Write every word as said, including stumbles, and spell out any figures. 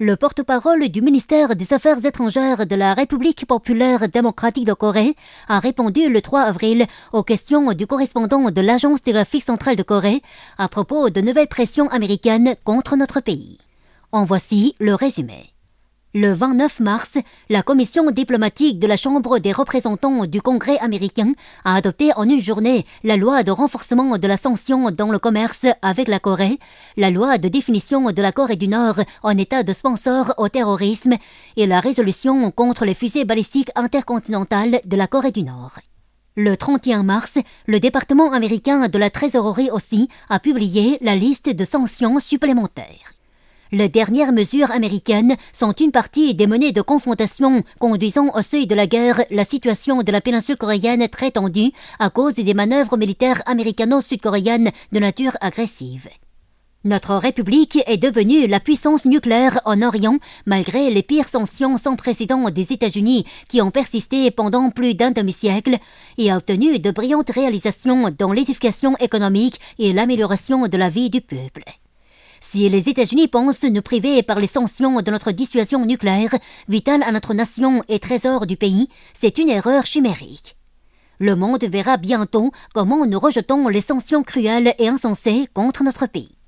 Le porte-parole du ministère des Affaires étrangères de la République populaire démocratique de Corée a répondu le trois avril aux questions du correspondant de l'Agence télégraphique centrale de Corée à propos de nouvelles pressions américaines contre notre pays. En voici le résumé. Le vingt-neuf mars, la commission diplomatique de la Chambre des représentants du Congrès américain a adopté en une journée la loi de renforcement de la sanction dans le commerce avec la Corée, la loi de définition de la Corée du Nord en état de sponsor au terrorisme et la résolution contre les fusées balistiques intercontinentales de la Corée du Nord. Le trente et un mars, le département américain de la trésorerie aussi a publié la liste de sanctions supplémentaires. Les dernières mesures américaines sont une partie des menées de confrontation conduisant au seuil de la guerre la situation de la péninsule coréenne très tendue à cause des manœuvres militaires américano-sud-coréennes de nature agressive. Notre République est devenue la puissance nucléaire en Orient malgré les pires sanctions sans précédent des États-Unis qui ont persisté pendant plus d'un demi-siècle et a obtenu de brillantes réalisations dans l'édification économique et l'amélioration de la vie du peuple. Si les États-Unis pensent nous priver par les sanctions de notre dissuasion nucléaire, vitale à notre nation et trésor du pays, c'est une erreur chimérique. Le monde verra bientôt comment nous rejetons les sanctions cruelles et insensées contre notre pays.